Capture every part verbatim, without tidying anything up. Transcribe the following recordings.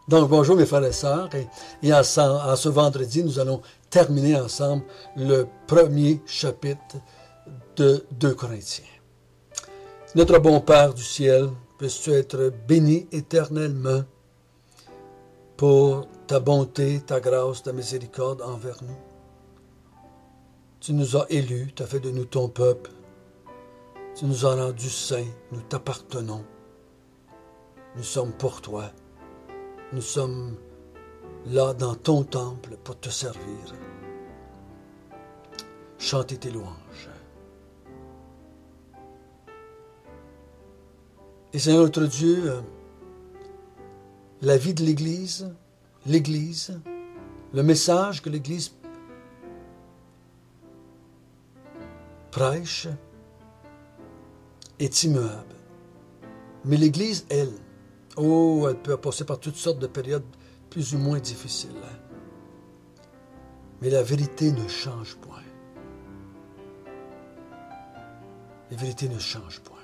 Donc, bonjour mes frères et sœurs, et, et en, en ce vendredi, nous allons terminer ensemble le premier chapitre de deux Corinthiens. Notre bon Père du ciel, puisses-tu être béni éternellement pour ta bonté, ta grâce, ta miséricorde envers nous. Tu nous as élus, tu as fait de nous ton peuple, tu nous as rendus saints, nous t'appartenons, nous sommes pour toi. Nous sommes là dans ton temple pour te servir. Chanter tes louanges. Et Seigneur notre Dieu, la vie de l'Église, l'Église, le message que l'Église prêche est immuable. Mais l'Église, elle, oh, elle peut passer par toutes sortes de périodes plus ou moins difficiles. Mais la vérité ne change point. La vérité ne change point.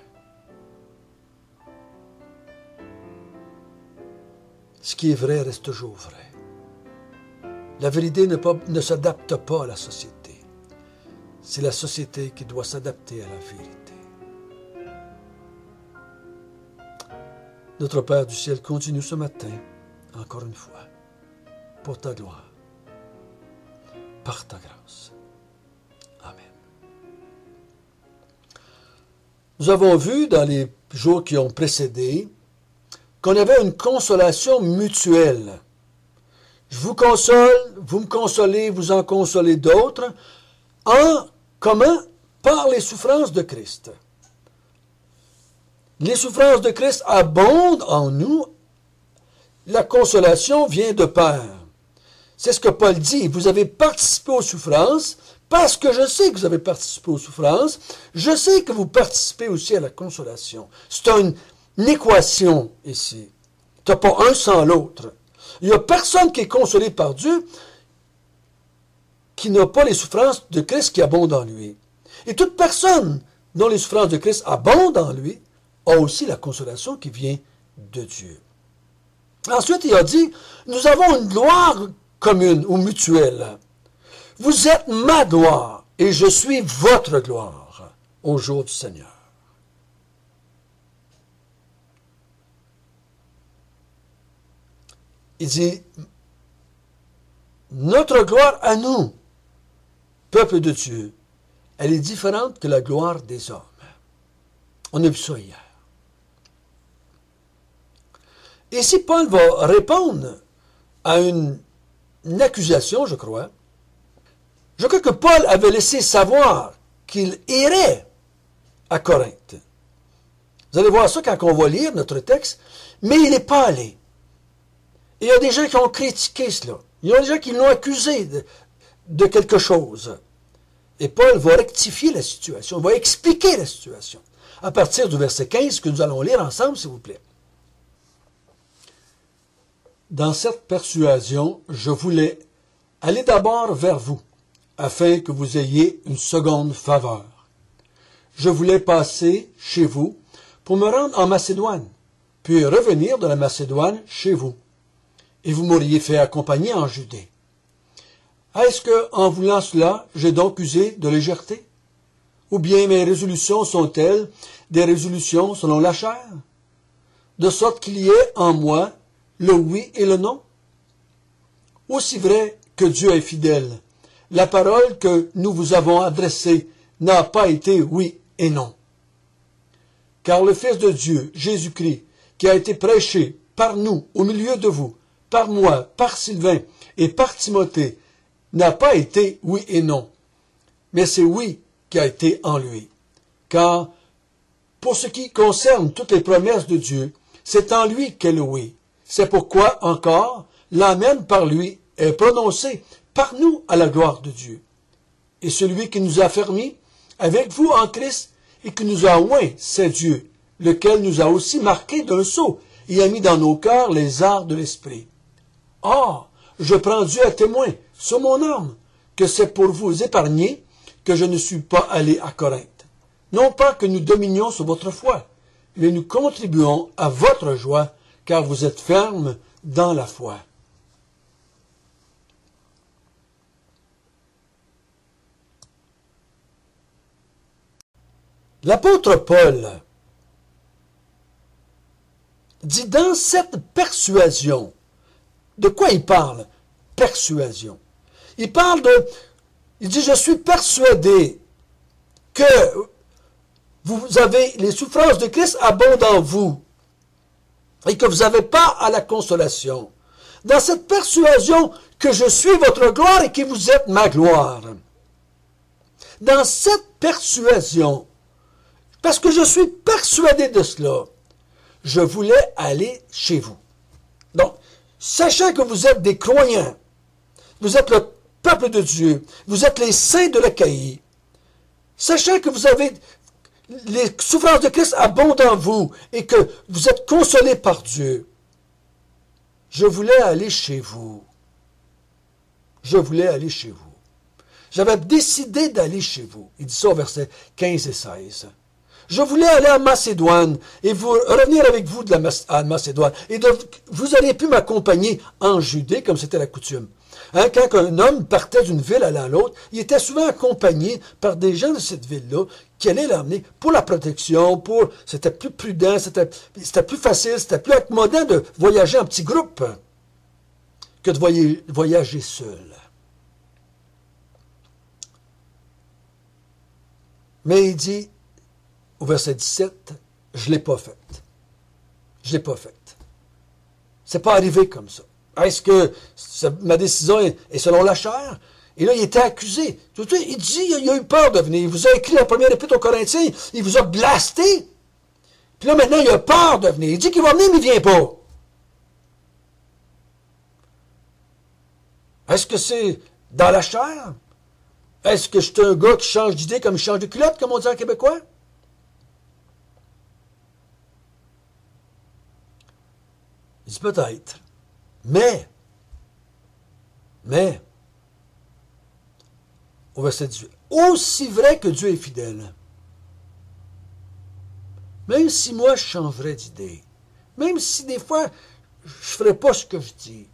Ce qui est vrai reste toujours vrai. La vérité ne, pas, ne s'adapte pas à la société. C'est la société qui doit s'adapter à la vérité. Notre Père du ciel, continue ce matin, encore une fois, pour ta gloire, par ta grâce. Amen. Nous avons vu dans les jours qui ont précédé qu'on avait une consolation mutuelle. Je vous console, vous me consolez, vous en consolez d'autres, en commun par les souffrances de Christ. Les souffrances de Christ abondent en nous. La consolation vient de pair. C'est ce que Paul dit. Vous avez participé aux souffrances parce que je sais que vous avez participé aux souffrances. Je sais que vous participez aussi à la consolation. C'est une, une équation ici. Tu n'as pas un sans l'autre. Il n'y a personne qui est consolé par Dieu qui n'a pas les souffrances de Christ qui abondent en lui. Et toute personne dont les souffrances de Christ abondent en lui a aussi la consolation qui vient de Dieu. Ensuite, il a dit, nous avons une gloire commune ou mutuelle. Vous êtes ma gloire et je suis votre gloire au jour du Seigneur. Il dit, notre gloire à nous, peuple de Dieu, elle est différente que la gloire des hommes. On a vu ça hier. Ici, Paul va répondre à une, une accusation, je crois. Je crois que Paul avait laissé savoir qu'il irait à Corinthe. Vous allez voir ça quand on va lire notre texte, mais il n'est pas allé. Et il y a des gens qui ont critiqué cela. Il y a des gens qui l'ont accusé de, de quelque chose. Et Paul va rectifier la situation, va expliquer la situation. À partir du verset quinze que nous allons lire ensemble, s'il vous plaît. Dans cette persuasion, je voulais aller d'abord vers vous, afin que vous ayez une seconde faveur. Je voulais passer chez vous pour me rendre en Macédoine, puis revenir de la Macédoine chez vous. Et vous m'auriez fait accompagner en Judée. Est-ce que, en voulant cela, j'ai donc usé de légèreté? Ou bien mes résolutions sont-elles des résolutions selon la chair? De sorte qu'il y ait en moi le oui et le non? Aussi vrai que Dieu est fidèle, la parole que nous vous avons adressée n'a pas été oui et non. Car le Fils de Dieu, Jésus-Christ, qui a été prêché par nous, au milieu de vous, par moi, par Sylvain et par Timothée, n'a pas été oui et non, mais c'est oui qui a été en lui. Car, pour ce qui concerne toutes les promesses de Dieu, c'est en lui qu'est le oui. C'est pourquoi, encore, l'amen par lui est prononcé par nous à la gloire de Dieu. Et celui qui nous a fermis avec vous en Christ et qui nous a oints, c'est Dieu, lequel nous a aussi marqués d'un sceau et a mis dans nos cœurs les arts de l'esprit. Or, je prends Dieu à témoin sur mon âme, que c'est pour vous épargner que je ne suis pas allé à Corinthe. Non pas que nous dominions sur votre foi, mais nous contribuons à votre joie, car vous êtes fermes, dans la foi. L'apôtre Paul dit dans cette persuasion, de quoi il parle? Persuasion. Il parle de, il dit, je suis persuadé que vous avez les souffrances de Christ abondent en vous et que vous n'avez pas à la consolation. Dans cette persuasion que je suis votre gloire et que vous êtes ma gloire. Dans cette persuasion, parce que je suis persuadé de cela, je voulais aller chez vous. Donc, sachant que vous êtes des croyants, vous êtes le peuple de Dieu, vous êtes les saints de l'Achaïe, sachant que vous avez les souffrances de Christ abondent en vous et que vous êtes consolés par Dieu, je voulais aller chez vous. Je voulais aller chez vous. J'avais décidé d'aller chez vous. Il dit ça au verset quinze et seize. Je voulais aller en Macédoine et vous revenir avec vous de la Mac à Macédoine. Et de, vous auriez pu m'accompagner en Judée, comme c'était la coutume. Hein, quand un homme partait d'une ville à l'autre, il était souvent accompagné par des gens de cette ville-là qui allaient l'emmener pour la protection, pour c'était plus prudent, c'était plus facile, c'était plus accommodant de voyager en petit groupe que de voyager, voyager seul. Mais il dit, au verset dix-sept, je ne l'ai pas faite. Je ne l'ai pas faite. C'est pas arrivé comme ça. Est-ce que ma décision est selon la chair? Et là, il était accusé. Il dit, il a eu peur de venir. Il vous a écrit la première épître aux Corinthiens. Il vous a blasté. Puis là, maintenant, il a peur de venir. Il dit qu'il va venir, mais il ne vient pas. Est-ce que c'est dans la chair? Est-ce que je suis un gars qui change d'idée comme il change de culotte, comme on dit en québécois? Il dit peut-être. Mais, mais, au verset dix-huit, aussi vrai que Dieu est fidèle, même si moi je changerais d'idée, même si des fois je ne ferais pas ce que je dis,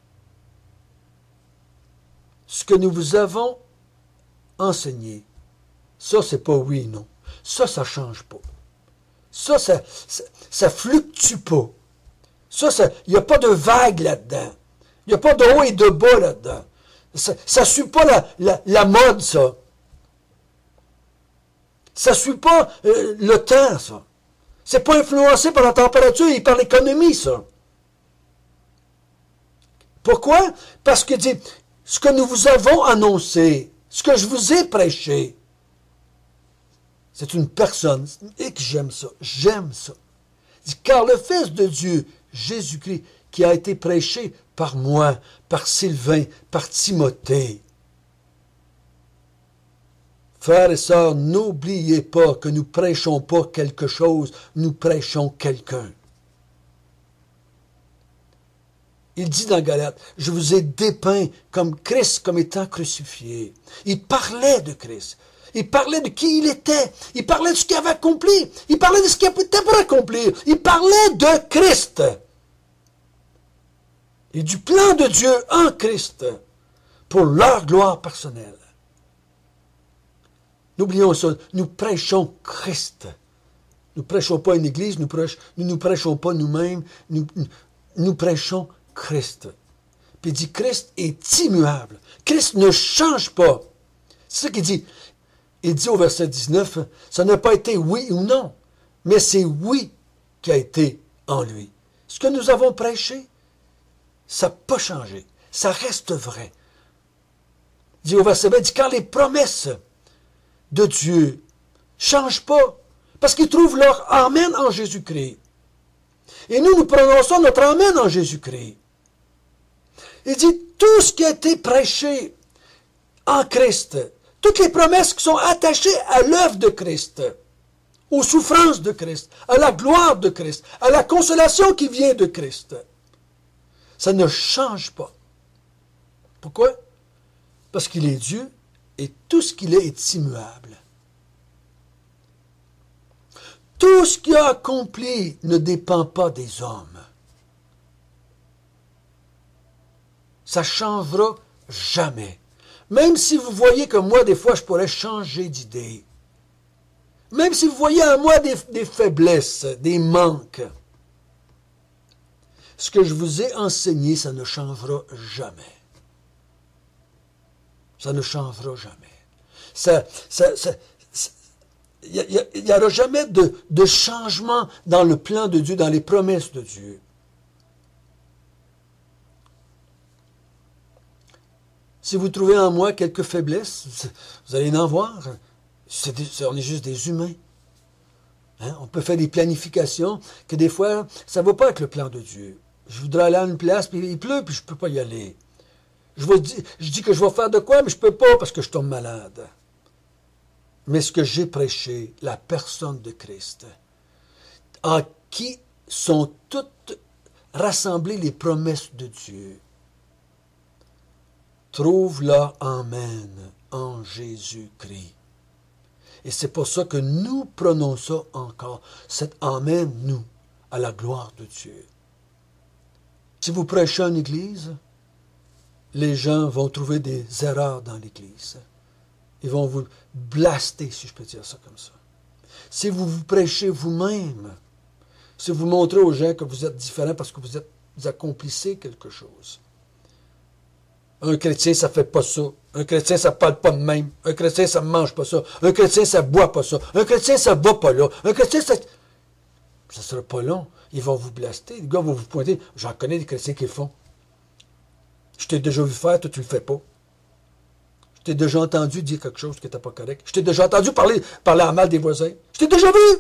ce que nous vous avons enseigné, ça c'est pas oui et non, ça ça change pas, ça ça, ça, ça fluctue pas. Ça, il n'y a pas de vague là-dedans. Il n'y a pas de haut et de bas là-dedans. Ça ne suit pas la, la, la mode, ça. Ça ne suit pas euh, le temps, ça. C'est pas influencé par la température et par l'économie, ça. Pourquoi? Parce que dit, ce que nous vous avons annoncé, ce que je vous ai prêché, c'est une personne, et que j'aime ça, j'aime ça. Il dit, car le Fils de Dieu, Jésus-Christ, qui a été prêché par moi, par Sylvain, par Timothée. Frères et sœurs, n'oubliez pas que nous prêchons pas quelque chose, nous prêchons quelqu'un. Il dit dans Galates, je vous ai dépeint comme Christ, comme étant crucifié. Il parlait de Christ. Il parlait de qui il était. Il parlait de ce qu'il avait accompli. Il parlait de ce qu'il était pour accomplir. Il parlait de Christ. Et du plan de Dieu en Christ pour leur gloire personnelle. N'oublions ça, nous prêchons Christ. Nous ne prêchons pas une église, nous ne nous, nous prêchons pas nous-mêmes, nous, nous, nous prêchons Christ. Puis il dit, Christ est immuable. Christ ne change pas. C'est ce qu'il dit. Il dit au verset dix-neuf, ça n'a pas été oui ou non, mais c'est oui qui a été en lui. Ce que nous avons prêché, ça n'a pas changé. Ça reste vrai. Il dit au verset vingt, il dit, car les promesses de Dieu ne changent pas, parce qu'ils trouvent leur Amen en Jésus-Christ. Et nous, nous prononçons notre Amen en Jésus-Christ. Il dit, tout ce qui a été prêché en Christ, toutes les promesses qui sont attachées à l'œuvre de Christ, aux souffrances de Christ, à la gloire de Christ, à la consolation qui vient de Christ, ça ne change pas. Pourquoi? Parce qu'il est Dieu et tout ce qu'il est est immuable. Tout ce qu'il a accompli ne dépend pas des hommes. Ça ne changera jamais. Même si vous voyez que moi, des fois, je pourrais changer d'idée. Même si vous voyez en moi des, des faiblesses, des manques. Ce que je vous ai enseigné, ça ne changera jamais. Ça ne changera jamais. Ça, ça, ça, ça, il n'y aura jamais de, de changement dans le plan de Dieu, dans les promesses de Dieu. Si vous trouvez en moi quelques faiblesses, vous allez en voir. C'est des, on est juste des humains. Hein? On peut faire des planifications que des fois, ça ne va pas avec le plan de Dieu. Je voudrais aller à une place, puis il pleut, puis je ne peux pas y aller. Je, vous dis, je dis que je vais faire de quoi, mais je ne peux pas parce que je tombe malade. Mais ce que j'ai prêché, la personne de Christ, en qui sont toutes rassemblées les promesses de Dieu, trouve leur amen en Jésus-Christ. Et c'est pour ça que nous prononçons encore cet amen, nous, à la gloire de Dieu. Si vous prêchez en église, les gens vont trouver des erreurs dans l'église. Ils vont vous blaster, si je peux dire ça comme ça. Si vous vous prêchez vous-même, si vous montrez aux gens que vous êtes différent parce que vous, êtes, vous accomplissez quelque chose. Un chrétien, ça ne fait pas ça. Un chrétien, ça ne parle pas de même. Un chrétien, ça ne mange pas ça. Un chrétien, ça ne boit pas ça. Un chrétien, ça ne va pas là. Un chrétien, ça... Ça ne sera pas long. Ils vont vous blaster. Les gars vont vous pointer. J'en connais des chrétiens qui le font. Je t'ai déjà vu faire, toi, tu ne le fais pas. Je t'ai déjà entendu dire quelque chose qui n'était pas correct. Je t'ai déjà entendu parler, parler en mal des voisins. Je t'ai déjà vu.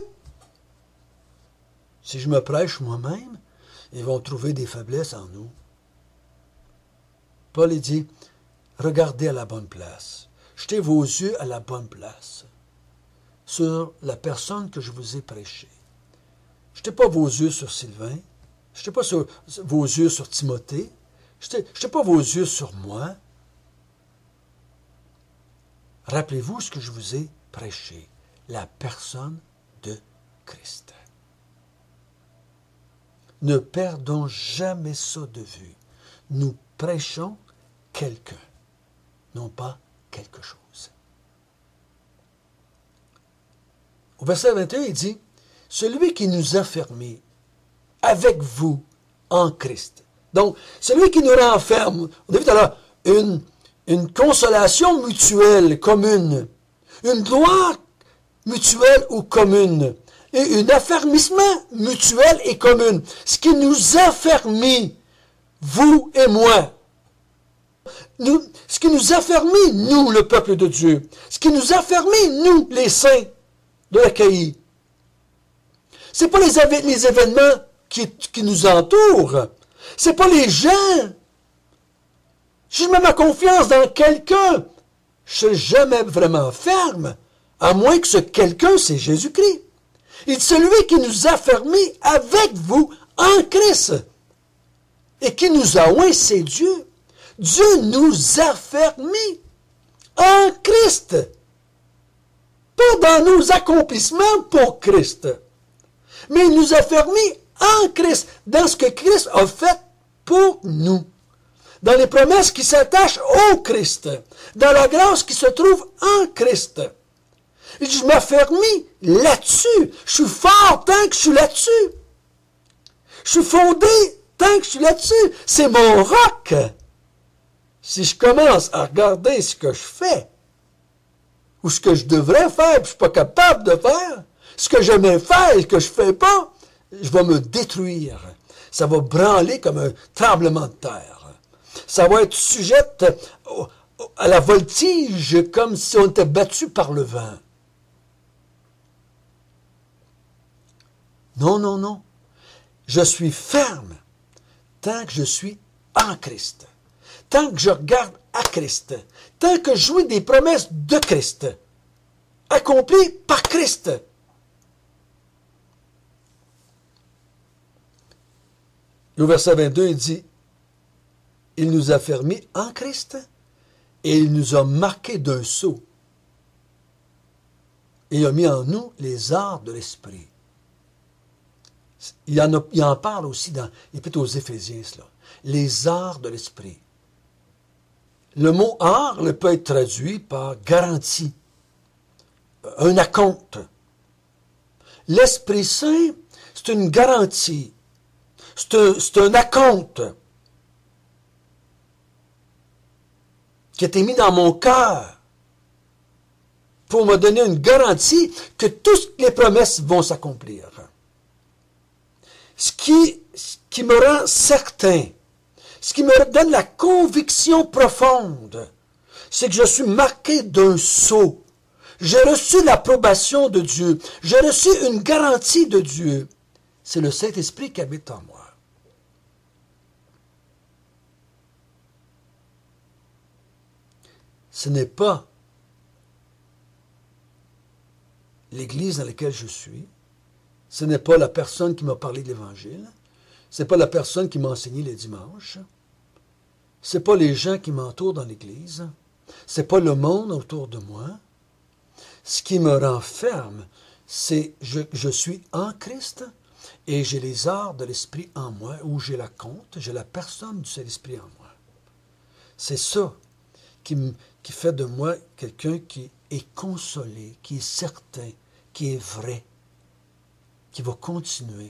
Si je me prêche moi-même, ils vont trouver des faiblesses en nous. Paul il dit, regardez à la bonne place. Jetez vos yeux à la bonne place. Sur la personne que je vous ai prêchée. Jetez pas vos yeux sur Sylvain. Jetez pas sur, vos yeux sur Timothée. Jetez, jetez pas vos yeux sur moi. Rappelez-vous ce que je vous ai prêché. La personne de Christ. Ne perdons jamais ça de vue. Nous prêchons quelqu'un, non pas quelque chose. Au verset vingt et un, il dit, « Celui qui nous a fermés avec vous en Christ. » Donc, celui qui nous renferme, on a vu tout à l'heure, une, une consolation mutuelle commune, une gloire mutuelle ou commune, et un affermissement mutuel et commun. Ce qui nous a fermés, vous et moi. Nous, ce qui nous a fermés, nous, le peuple de Dieu. Ce qui nous a fermés, nous, les saints de l'Achaïe. Ce n'est pas les, les événements qui, qui nous entourent. Ce n'est pas les gens. Si je mets ma confiance dans quelqu'un, je ne serai jamais vraiment ferme, à moins que ce quelqu'un, c'est Jésus-Christ. Il dit, celui qui nous a fermés avec vous en Christ. Et qui nous a oint, c'est Dieu. Dieu nous a fermés en Christ. Pas dans nos accomplissements pour Christ. Mais il nous a fermés en Christ. Dans ce que Christ a fait pour nous. Dans les promesses qui s'attachent au Christ. Dans la grâce qui se trouve en Christ. Et je m'affermis là-dessus. Je suis fort tant que je suis là-dessus. Je suis fondé tant que je suis là-dessus. C'est mon roc. Si je commence à regarder ce que je fais, ou ce que je devrais faire, puis je ne suis pas capable de faire, ce que j'aimais faire et que je ne fais pas, je vais me détruire. Ça va branler comme un tremblement de terre. Ça va être sujette à la voltige comme si on était battu par le vent. Non, non, non. Je suis ferme tant que je suis en Christ. Tant que je regarde à Christ. Tant que je jouis des promesses de Christ. Accomplies par Christ. Et au verset vingt-deux, il dit, « Il nous a fermés en Christ et il nous a marqués d'un sceau. Et il a mis en nous les arts de l'esprit. » Il en, a, il en parle aussi dans l'Épître aux Éphésiens, cela. Les arts de l'esprit. Le mot arle peut être traduit par garantie, un acompte. L'Esprit Saint, c'est une garantie, c'est un, c'est un acompte qui a été mis dans mon cœur pour me donner une garantie que toutes les promesses vont s'accomplir. Ce qui, ce qui me rend certain, ce qui me donne la conviction profonde, c'est que je suis marqué d'un sceau. J'ai reçu l'approbation de Dieu. J'ai reçu une garantie de Dieu. C'est le Saint-Esprit qui habite en moi. Ce n'est pas l'Église dans laquelle je suis. Ce n'est pas la personne qui m'a parlé de l'Évangile. Ce n'est pas la personne qui m'a enseigné les dimanches. Ce n'est pas les gens qui m'entourent dans l'Église. Ce n'est pas le monde autour de moi. Ce qui me renferme, c'est que je, je suis en Christ et j'ai les arts de l'Esprit en moi, ou j'ai la compte, j'ai la personne du Saint-Esprit en moi. C'est ça qui, me, qui fait de moi quelqu'un qui est consolé, qui est certain, qui est vrai, qui va continuer.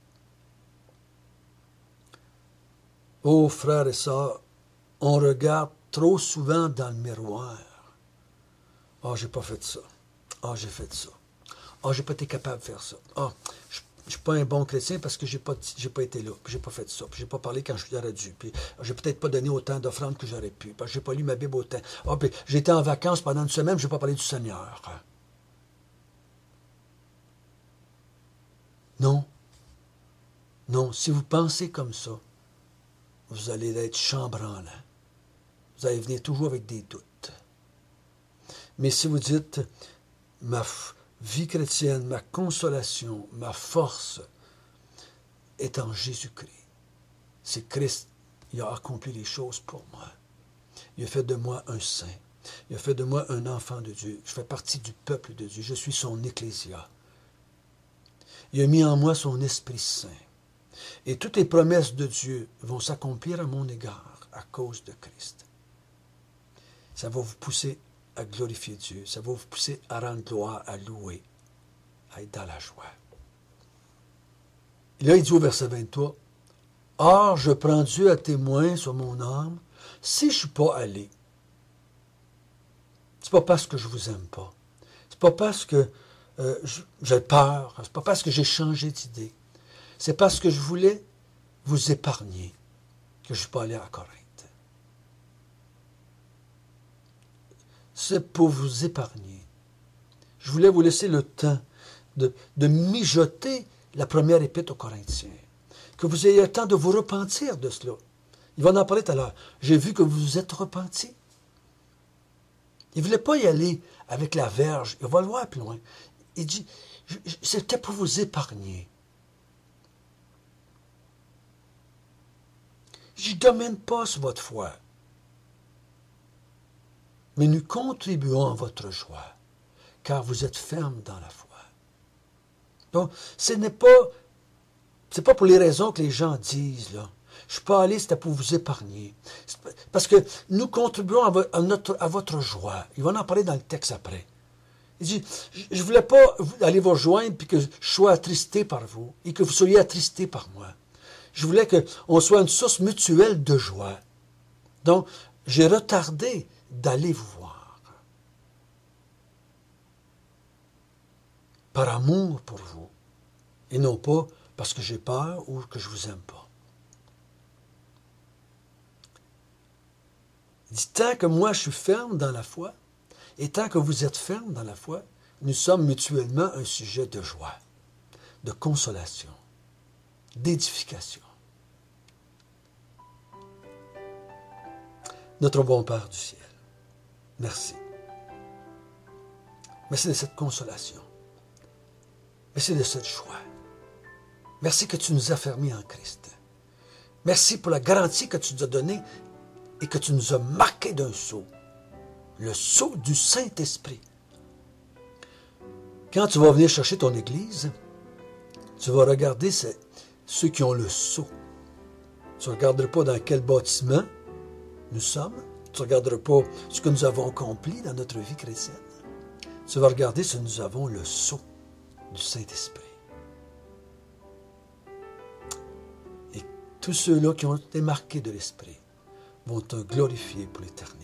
Oh, frères et sœurs, on regarde trop souvent dans le miroir. Ah, oh, j'ai pas fait ça. Ah, oh, j'ai fait ça. Ah, oh, j'ai pas été capable de faire ça. Ah, oh, je ne suis pas un bon chrétien parce que j'ai pas, j'ai pas été là, puis j'ai pas fait ça, puis j'ai pas parlé quand j'aurais dû, puis j'ai peut-être pas donné autant d'offrandes que j'aurais pu, parce que j'ai pas lu ma Bible autant. Ah, oh, puis j'étais en vacances pendant une semaine, j'ai pas parlé du Seigneur. Non. Non, si vous pensez comme ça, vous allez être chambranlant. Vous allez venir toujours avec des doutes. Mais si vous dites, ma vie chrétienne, ma consolation, ma force est en Jésus-Christ. C'est Christ, il a accompli les choses pour moi. Il a fait de moi un saint. Il a fait de moi un enfant de Dieu. Je fais partie du peuple de Dieu. Je suis son ecclésia. Il a mis en moi son Esprit Saint. Et toutes les promesses de Dieu vont s'accomplir à mon égard à cause de Christ. Ça va vous pousser à glorifier Dieu. Ça va vous pousser à rendre gloire, à louer, à être dans la joie. Et là, il dit au verset vingt-trois, « Or, je prends Dieu à témoin sur mon âme, si je ne suis pas allé. » C'est pas parce que je vous aime pas. C'est pas parce que euh, j'ai peur. C'est pas parce que j'ai changé d'idée. C'est parce que je voulais vous épargner que je ne suis pas allé à Corinthe. C'est pour vous épargner. Je voulais vous laisser le temps de, de mijoter la première épître aux Corinthiens. Que vous ayez le temps de vous repentir de cela. Il va en parler tout à l'heure. J'ai vu que vous vous êtes repentis. Il ne voulait pas y aller avec la verge. Il va le voir plus loin. Il dit, c'était pour vous épargner. Je ne domine pas sur votre foi. Mais nous contribuons à votre joie, car vous êtes ferme dans la foi. Donc, ce n'est pas, c'est pas pour les raisons que les gens disent, là. Je ne suis pas allé, c'était pour vous épargner. Parce que nous contribuons à, vo à, notre, à votre joie. Il va en parler dans le texte après. Il dit, je ne voulais pas aller vous rejoindre puis que je sois attristé par vous et que vous soyez attristés par moi. Je voulais qu'on soit une source mutuelle de joie. Donc, j'ai retardé d'aller vous voir. Par amour pour vous. Et non pas parce que j'ai peur ou que je vous aime pas. Il dit, tant que moi je suis ferme dans la foi, et tant que vous êtes ferme dans la foi, nous sommes mutuellement un sujet de joie, de consolation, d'édification. Notre bon Père du ciel, merci. Merci de cette consolation. Merci de cette joie. Merci que tu nous as fermés en Christ. Merci pour la garantie que tu nous as donnée et que tu nous as marqué d'un sceau. Le sceau du Saint-Esprit. Quand tu vas venir chercher ton église, tu vas regarder ceux qui ont le sceau. Tu ne regarderas pas dans quel bâtiment nous sommes, Tu ne regarderas pas ce que nous avons accompli dans notre vie chrétienne. Tu vas regarder si nous avons le sceau du Saint-Esprit. Et tous ceux-là qui ont été marqués de l'Esprit vont te glorifier pour l'éternité.